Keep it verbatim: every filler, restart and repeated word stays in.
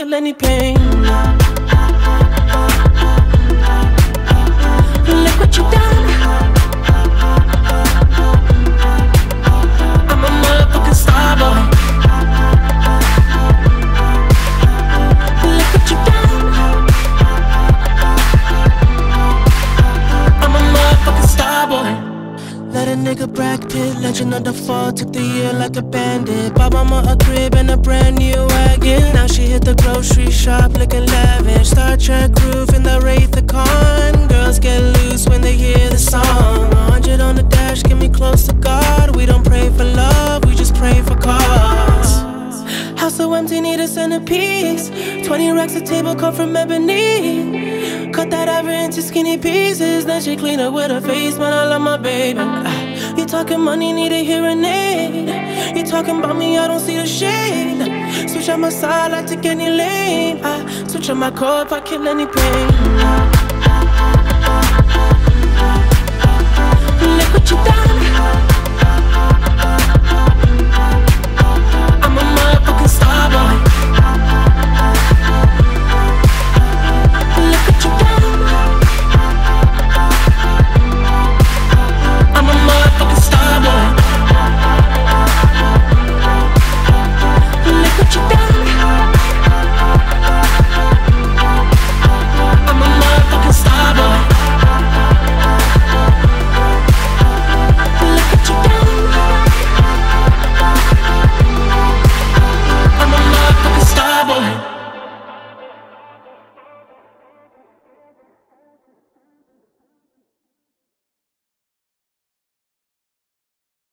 kill any pain. Look what you done. I'm a motherfucking star boy. Look what you done. I'm a motherfucking star boy. Let a nigga Brad Pitt, legend of the fall, took the year like a bandit. Bought mama a crib and a brand new wagon. Now she hit the grocery shop looking lavish. Star Trek roof in the Wraith the Con. Girls get loose when they hear the song. A hundred on the dash, get me close to God. We don't pray for love, we just pray for cause. House so empty, need a centerpiece. Twenty racks a table cut from ebony. Cut that ever into skinny pieces. Then she clean up with her face, man, I love my baby. uh, You talking money, need a hearing aid. You talking about me, I don't see the shade. Switch on my side, I take any lane. I switch on my core if I kill any pain. Look what you done.